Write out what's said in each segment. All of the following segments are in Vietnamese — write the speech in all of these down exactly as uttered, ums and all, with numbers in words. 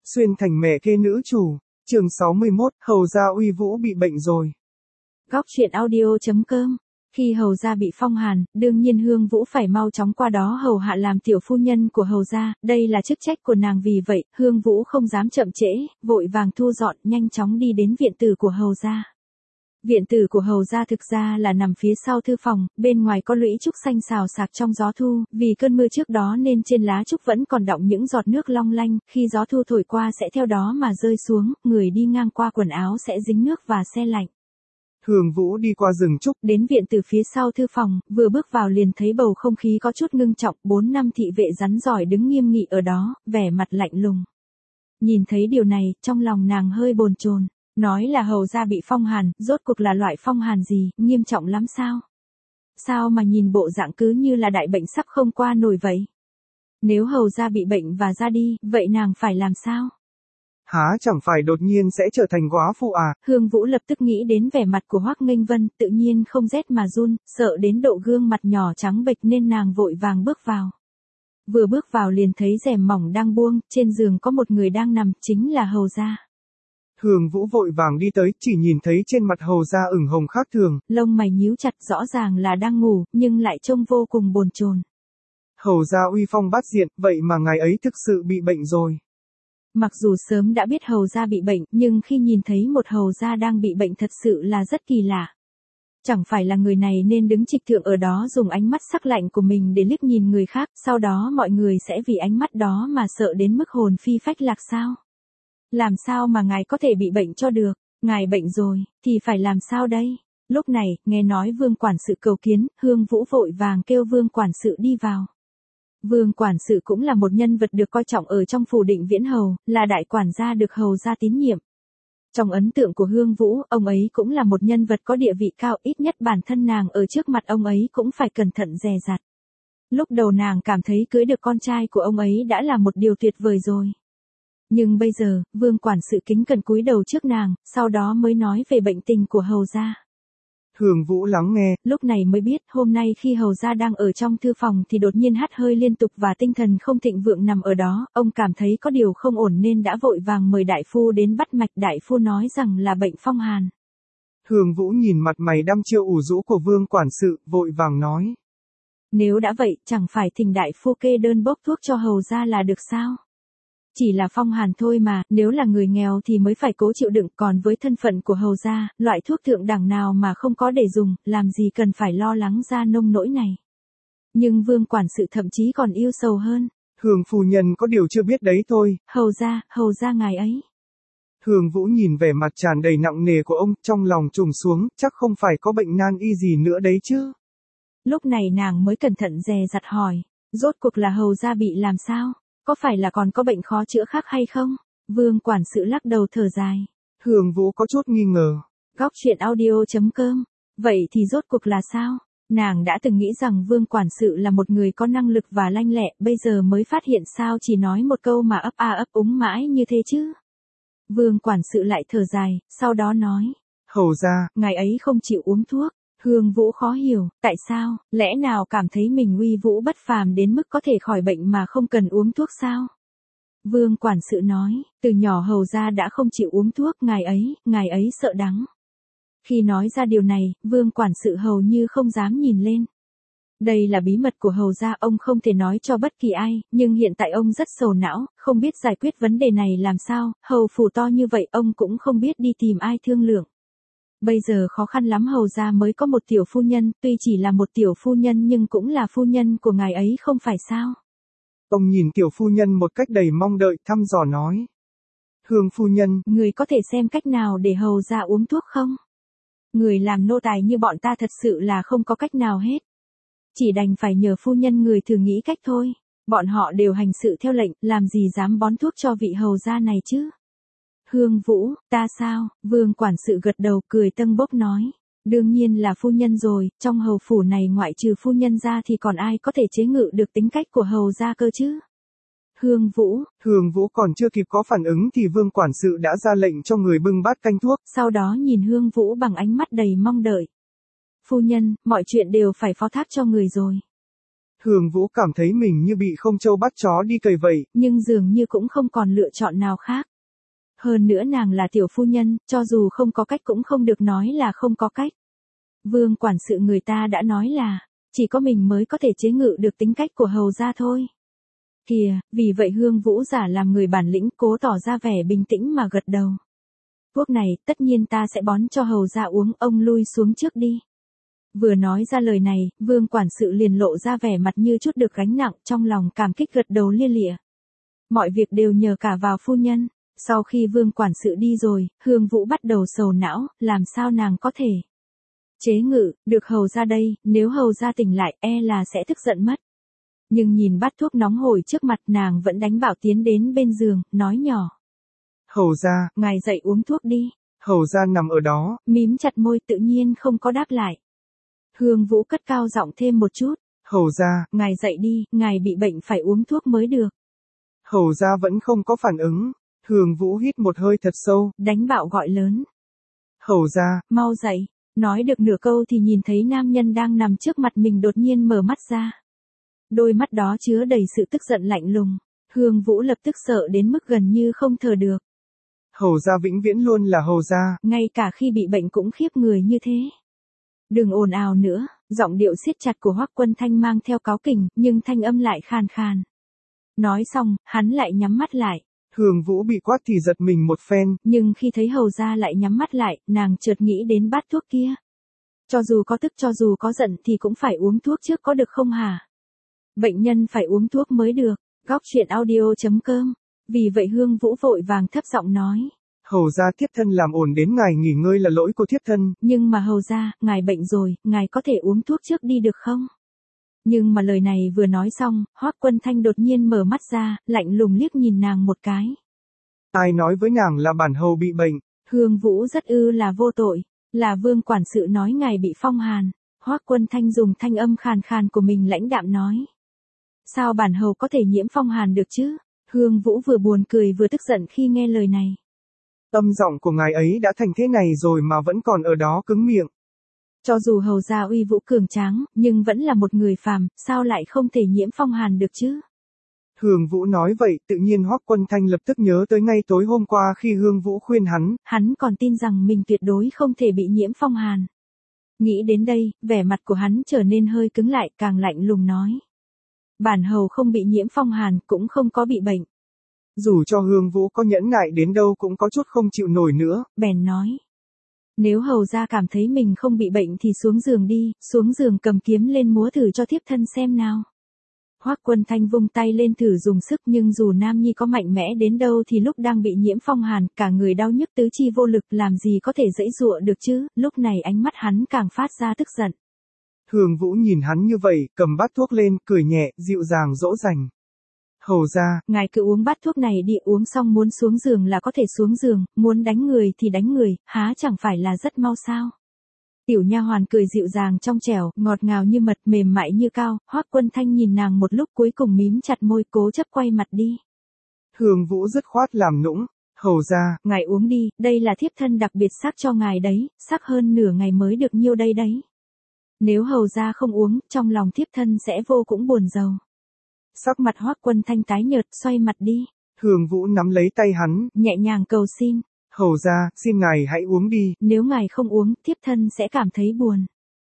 Xuyên thành mẹ kế nữ chủ. Chương sáu mươi mốt, hầu gia uy vũ bị bệnh rồi. Góc truyện audio chấm com. Khi hầu gia bị phong hàn, đương nhiên Hương Vũ phải mau chóng qua đó hầu hạ làm tiểu phu nhân của hầu gia, đây là chức trách của nàng, vì vậy, Hương Vũ không dám chậm trễ, vội vàng thu dọn, nhanh chóng đi đến viện tử của hầu gia. Viện tử của hầu gia thực ra là nằm phía sau thư phòng, bên ngoài có lũy trúc xanh xào xạc trong gió thu, vì cơn mưa trước đó nên trên lá trúc vẫn còn đọng những giọt nước long lanh, khi gió thu thổi qua sẽ theo đó mà rơi xuống, người đi ngang qua quần áo sẽ dính nước và se lạnh. Hương Vũ đi qua rừng trúc, đến viện từ phía sau thư phòng, vừa bước vào liền thấy bầu không khí có chút ngưng trọng, bốn năm thị vệ rắn giỏi đứng nghiêm nghị ở đó, vẻ mặt lạnh lùng. Nhìn thấy điều này, trong lòng nàng hơi bồn chồn, nói là hầu gia bị phong hàn, rốt cuộc là loại phong hàn gì, nghiêm trọng lắm sao? Sao mà nhìn bộ dạng cứ như là đại bệnh sắp không qua nổi vậy? Nếu hầu gia bị bệnh và ra đi, vậy nàng phải làm sao? Há chẳng phải đột nhiên sẽ trở thành góa phụ à? Hương Vũ lập tức nghĩ đến vẻ mặt của Hoắc Nghênh Vân, tự nhiên không rét mà run, sợ đến độ gương mặt nhỏ trắng bệch nên nàng vội vàng bước vào. Vừa bước vào liền thấy rèm mỏng đang buông, trên giường có một người đang nằm, chính là hầu gia. Hương Vũ vội vàng đi tới, chỉ nhìn thấy trên mặt hầu gia ửng hồng khác thường. Lông mày nhíu chặt, rõ ràng là đang ngủ, nhưng lại trông vô cùng bồn chồn. Hầu gia uy phong bát diện, vậy mà ngài ấy thực sự bị bệnh rồi. Mặc dù sớm đã biết hầu gia bị bệnh, nhưng khi nhìn thấy một hầu gia đang bị bệnh thật sự là rất kỳ lạ. Chẳng phải là người này nên đứng trịch thượng ở đó dùng ánh mắt sắc lạnh của mình để liếc nhìn người khác, sau đó mọi người sẽ vì ánh mắt đó mà sợ đến mức hồn phi phách lạc sao? Làm sao mà ngài có thể bị bệnh cho được? Ngài bệnh rồi, thì phải làm sao đây? Lúc này, nghe nói Vương quản sự cầu kiến, Hương Vũ vội vàng kêu Vương quản sự đi vào. Vương quản sự cũng là một nhân vật được coi trọng ở trong phủ Định Viễn Hầu, là đại quản gia được hầu gia tín nhiệm. Trong ấn tượng của Hương Vũ, ông ấy cũng là một nhân vật có địa vị cao, ít nhất bản thân nàng ở trước mặt ông ấy cũng phải cẩn thận dè dặt. Lúc đầu nàng cảm thấy cưới được con trai của ông ấy đã là một điều tuyệt vời rồi. Nhưng bây giờ, Vương quản sự kính cẩn cúi đầu trước nàng, sau đó mới nói về bệnh tình của hầu gia. Hương Vũ lắng nghe, lúc này mới biết hôm nay khi hầu gia đang ở trong thư phòng thì đột nhiên hắt hơi liên tục và tinh thần không thịnh vượng nằm ở đó, ông cảm thấy có điều không ổn nên đã vội vàng mời đại phu đến bắt mạch, đại phu nói rằng là bệnh phong hàn. Hương Vũ nhìn mặt mày đăm chiêu ủ rũ của Vương quản sự, vội vàng nói. Nếu đã vậy, chẳng phải thỉnh đại phu kê đơn bốc thuốc cho hầu gia là được sao? Chỉ là phong hàn thôi mà, nếu là người nghèo thì mới phải cố chịu đựng, còn với thân phận của hầu gia, loại thuốc thượng đẳng nào mà không có để dùng, làm gì cần phải lo lắng ra nông nỗi này. Nhưng Vương quản sự thậm chí còn yêu sầu hơn. Hương phu nhân có điều chưa biết đấy thôi. Hầu gia, hầu gia ngài ấy. Hương Vũ nhìn vẻ mặt tràn đầy nặng nề của ông, trong lòng trùng xuống, chắc không phải có bệnh nan y gì nữa đấy chứ. Lúc này nàng mới cẩn thận dè dặt hỏi, rốt cuộc là hầu gia bị làm sao? Có phải là còn có bệnh khó chữa khác hay không? Vương quản sự lắc đầu thở dài. Hương Vũ có chút nghi ngờ. Góc truyện audio chấm com. Vậy thì rốt cuộc là sao? Nàng đã từng nghĩ rằng Vương quản sự là một người có năng lực và lanh lẹ, bây giờ mới phát hiện sao chỉ nói một câu mà ấp a ấp úng mãi như thế chứ. Vương quản sự lại thở dài, sau đó nói. Hầu gia, ngài ấy không chịu uống thuốc. Hương Vũ khó hiểu, tại sao, lẽ nào cảm thấy mình uy vũ bất phàm đến mức có thể khỏi bệnh mà không cần uống thuốc sao? Vương quản sự nói, từ nhỏ hầu gia đã không chịu uống thuốc, ngài ấy, ngài ấy sợ đắng. Khi nói ra điều này, Vương quản sự hầu như không dám nhìn lên. Đây là bí mật của hầu gia, ông không thể nói cho bất kỳ ai, nhưng hiện tại ông rất sầu não, không biết giải quyết vấn đề này làm sao, hầu phủ to như vậy ông cũng không biết đi tìm ai thương lượng. Bây giờ khó khăn lắm hầu gia mới có một tiểu phu nhân, tuy chỉ là một tiểu phu nhân nhưng cũng là phu nhân của ngài ấy không phải sao? Ông nhìn tiểu phu nhân một cách đầy mong đợi, thăm dò nói. Hương phu nhân, người có thể xem cách nào để hầu gia uống thuốc không? Người làm nô tài như bọn ta thật sự là không có cách nào hết. Chỉ đành phải nhờ phu nhân người thử nghĩ cách thôi. Bọn họ đều hành sự theo lệnh, làm gì dám bón thuốc cho vị hầu gia này chứ? Hương Vũ, ta sao? Vương quản sự gật đầu cười tâng bốc nói. Đương nhiên là phu nhân rồi, trong hầu phủ này ngoại trừ phu nhân ra thì còn ai có thể chế ngự được tính cách của hầu gia cơ chứ? Hương Vũ. Hương Vũ còn chưa kịp có phản ứng thì Vương quản sự đã ra lệnh cho người bưng bát canh thuốc. Sau đó nhìn Hương Vũ bằng ánh mắt đầy mong đợi. Phu nhân, mọi chuyện đều phải phó thác cho người rồi. Hương Vũ cảm thấy mình như bị không trâu bắt chó đi cày vậy. Nhưng dường như cũng không còn lựa chọn nào khác. Hơn nữa nàng là tiểu phu nhân, cho dù không có cách cũng không được nói là không có cách. Vương quản sự người ta đã nói là, chỉ có mình mới có thể chế ngự được tính cách của hầu gia thôi. Kìa, vì vậy Hương Vũ giả làm người bản lĩnh cố tỏ ra vẻ bình tĩnh mà gật đầu. Thuốc này, tất nhiên ta sẽ bón cho hầu gia uống, ông lui xuống trước đi. Vừa nói ra lời này, vương quản sự liền lộ ra vẻ mặt như chút được gánh nặng, trong lòng cảm kích gật đầu lia lịa. Mọi việc đều nhờ cả vào phu nhân. Sau khi vương quản sự đi rồi, Hương Vũ bắt đầu sầu não, làm sao nàng có thể chế ngự được hầu gia đây, nếu hầu gia tỉnh lại e là sẽ tức giận mất. Nhưng nhìn bát thuốc nóng hổi trước mặt, nàng vẫn đánh bảo tiến đến bên giường, nói nhỏ. Hầu gia, ngài dậy uống thuốc đi. Hầu gia nằm ở đó, mím chặt môi tự nhiên không có đáp lại. Hương Vũ cất cao giọng thêm một chút. Hầu gia, ngài dậy đi, ngài bị bệnh phải uống thuốc mới được. Hầu gia vẫn không có phản ứng. Hương Vũ hít một hơi thật sâu, đánh bạo gọi lớn. Hầu gia, mau dậy. Nói được nửa câu thì nhìn thấy nam nhân đang nằm trước mặt mình đột nhiên mở mắt ra. Đôi mắt đó chứa đầy sự tức giận lạnh lùng. Hương Vũ lập tức sợ đến mức gần như không thở được. Hầu gia vĩnh viễn luôn là hầu gia. Ngay cả khi bị bệnh cũng khiếp người như thế. Đừng ồn ào nữa, giọng điệu siết chặt của Hoắc Quân Thanh mang theo cáu kỉnh, nhưng thanh âm lại khàn khàn. Nói xong, hắn lại nhắm mắt lại. Hương Vũ bị quát thì giật mình một phen. Nhưng khi thấy hầu gia lại nhắm mắt lại, nàng chợt nghĩ đến bát thuốc kia. Cho dù có tức cho dù có giận thì cũng phải uống thuốc trước có được không hả? Bệnh nhân phải uống thuốc mới được. Góc truyện audio chấm com. Vì vậy Hương Vũ vội vàng thấp giọng nói. Hầu gia thiếp thân làm ổn đến ngài nghỉ ngơi là lỗi của thiếp thân. Nhưng mà hầu gia, ngài bệnh rồi, ngài có thể uống thuốc trước đi được không? Nhưng mà lời này vừa nói xong, Hoắc Quân Thanh đột nhiên mở mắt ra, lạnh lùng liếc nhìn nàng một cái. Ai nói với nàng là bản hầu bị bệnh? Hương Vũ rất ư là vô tội, là vương quản sự nói ngài bị phong hàn. Hoắc Quân Thanh dùng thanh âm khàn khàn của mình lãnh đạm nói. Sao bản hầu có thể nhiễm phong hàn được chứ? Hương Vũ vừa buồn cười vừa tức giận khi nghe lời này. Âm giọng của ngài ấy đã thành thế này rồi mà vẫn còn ở đó cứng miệng. Cho dù hầu gia uy vũ cường tráng, nhưng vẫn là một người phàm, sao lại không thể nhiễm phong hàn được chứ? Hương Vũ nói vậy, tự nhiên Hoắc Quân Thanh lập tức nhớ tới ngay tối hôm qua khi Hương Vũ khuyên hắn. Hắn còn tin rằng mình tuyệt đối không thể bị nhiễm phong hàn. Nghĩ đến đây, vẻ mặt của hắn trở nên hơi cứng lại, càng lạnh lùng nói. Bản hầu không bị nhiễm phong hàn, cũng không có bị bệnh. Dù cho Hương Vũ có nhẫn nại đến đâu cũng có chút không chịu nổi nữa. Bèn nói. Nếu hầu gia cảm thấy mình không bị bệnh thì xuống giường đi, xuống giường cầm kiếm lên múa thử cho thiếp thân xem nào. Hoắc Quân Thanh vung tay lên thử dùng sức, nhưng dù Nam Nhi có mạnh mẽ đến đâu thì lúc đang bị nhiễm phong hàn, cả người đau nhức tứ chi vô lực, làm gì có thể giãy giụa được chứ? Lúc này ánh mắt hắn càng phát ra tức giận. Hương Vũ nhìn hắn như vậy, cầm bát thuốc lên, cười nhẹ, dịu dàng dỗ dành. Hầu gia, ngài cứ uống bát thuốc này đi, uống xong muốn xuống giường là có thể xuống giường, muốn đánh người thì đánh người, há chẳng phải là rất mau sao? Tiểu nha hoàn cười dịu dàng trong trẻo, ngọt ngào như mật, mềm mại như cao. Hoắc Quân Thanh nhìn nàng một lúc cuối cùng mím chặt môi, cố chấp quay mặt đi. Hương Vũ dứt khoát làm nũng. Hầu gia, ngài uống đi, đây là thiếp thân đặc biệt sắc cho ngài đấy, sắc hơn nửa ngày mới được nhiêu đây đấy. Nếu hầu gia không uống, trong lòng thiếp thân sẽ vô cũng buồn rầu. Sắc mặt Hoắc Quân Thanh tái nhợt, xoay mặt đi. Hương Vũ nắm lấy tay hắn, nhẹ nhàng cầu xin. Hầu gia, xin ngài hãy uống đi. Nếu ngài không uống, thiếp thân sẽ cảm thấy buồn.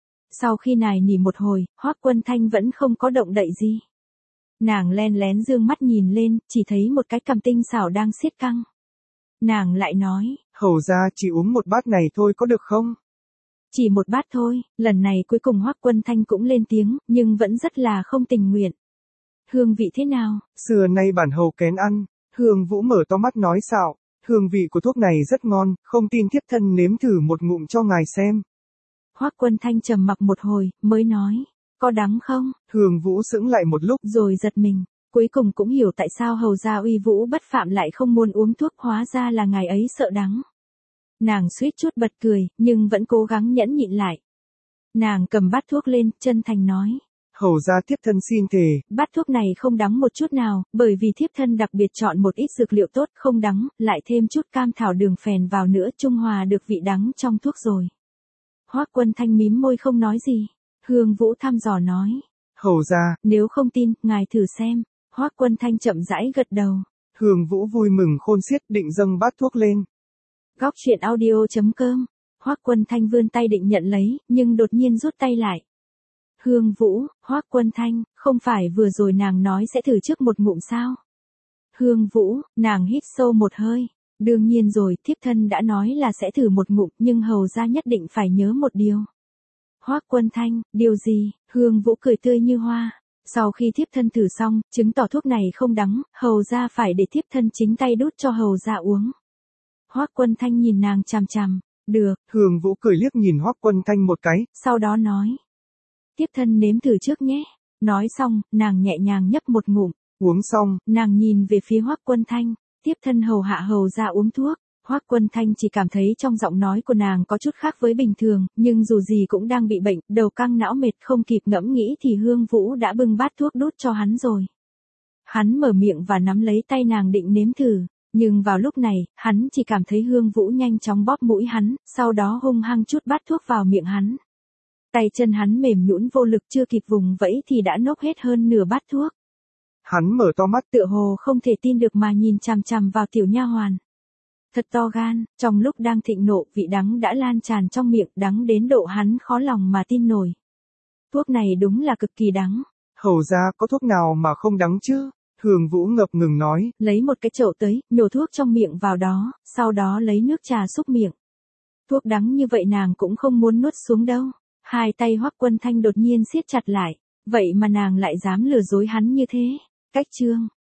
Sau khi nài nỉ một hồi, Hoắc Quân Thanh vẫn không có động đậy gì. Nàng len lén dương mắt nhìn lên, chỉ thấy một cái cằm tinh xảo đang siết căng. Nàng lại nói, hầu gia chỉ uống một bát này thôi có được không? Chỉ một bát thôi, lần này cuối cùng Hoắc Quân Thanh cũng lên tiếng, nhưng vẫn rất là không tình nguyện. Hương vị thế nào? Xưa nay bản hầu kén ăn. Hương Vũ mở to mắt nói xạo. Hương vị của thuốc này rất ngon, không tin thiếp thân nếm thử một ngụm cho ngài xem. Hoắc Quân Thanh trầm mặc một hồi, mới nói, có đắng không? Hương Vũ sững lại một lúc, rồi giật mình, cuối cùng cũng hiểu tại sao hầu gia uy vũ bất phạm lại không muốn uống thuốc, hóa ra là ngài ấy sợ đắng. Nàng suýt chút bật cười, nhưng vẫn cố gắng nhẫn nhịn lại. Nàng cầm bát thuốc lên, chân thành nói. Hầu gia thiếp thân xin thề. Bát thuốc này không đắng một chút nào, bởi vì thiếp thân đặc biệt chọn một ít dược liệu tốt, không đắng, lại thêm chút cam thảo đường phèn vào nữa, trung hòa được vị đắng trong thuốc rồi. Hoắc Quân Thanh mím môi không nói gì. Hương Vũ thăm dò nói. Hầu ra, Nếu không tin, ngài thử xem. Hoắc Quân Thanh chậm rãi gật đầu. Hương Vũ vui mừng khôn xiết định dâng bát thuốc lên. Góc truyện audio chấm com. Hoắc Quân Thanh vươn tay định nhận lấy, nhưng đột nhiên rút tay lại. Hương Vũ, Hoắc Quân Thanh, không phải vừa rồi nàng nói sẽ thử trước một ngụm sao? Hương Vũ, nàng hít sâu một hơi. Đương nhiên rồi, thiếp thân đã nói là sẽ thử một ngụm, nhưng hầu ra nhất định phải nhớ một điều. Hoắc Quân Thanh, điều gì? Hương Vũ cười tươi như hoa. Sau khi thiếp thân thử xong, chứng tỏ thuốc này không đắng, hầu ra phải để thiếp thân chính tay đút cho hầu ra uống. Hoắc Quân Thanh nhìn nàng chằm chằm. Được. Hương Vũ cười liếc nhìn Hoắc Quân Thanh một cái. Sau đó nói. Thiếp thân nếm thử trước nhé. Nói xong, nàng nhẹ nhàng nhấp một ngụm. Uống xong, nàng nhìn về phía Hoắc Quân Thanh. Tiếp thân hầu hạ hầu ra uống thuốc. Hoắc Quân Thanh chỉ cảm thấy trong giọng nói của nàng có chút khác với bình thường, nhưng dù gì cũng đang bị bệnh, đầu căng não mệt không kịp ngẫm nghĩ thì Hương Vũ đã bưng bát thuốc đút cho hắn rồi. Hắn mở miệng và nắm lấy tay nàng định nếm thử, nhưng vào lúc này, hắn chỉ cảm thấy Hương Vũ nhanh chóng bóp mũi hắn, sau đó hung hăng chút bát thuốc vào miệng hắn. Tay chân hắn mềm nhũn vô lực chưa kịp vùng vẫy thì đã nốc hết hơn nửa bát thuốc. Hắn mở to mắt tựa hồ không thể tin được mà nhìn chằm chằm vào tiểu nha hoàn. Thật to gan, trong lúc đang thịnh nộ vị đắng đã lan tràn trong miệng, đắng đến độ hắn khó lòng mà tin nổi. Thuốc này đúng là cực kỳ đắng. Hầu ra có thuốc nào mà không đắng chứ? Hương Vũ ngập ngừng nói. Lấy một cái chậu tới, nhổ thuốc trong miệng vào đó, sau đó lấy nước trà xúc miệng. Thuốc đắng như vậy nàng cũng không muốn nuốt xuống đâu. Hai tay Hoắc Quân Thanh đột nhiên siết chặt lại. Vậy mà nàng lại dám lừa dối hắn như thế. Cách chương.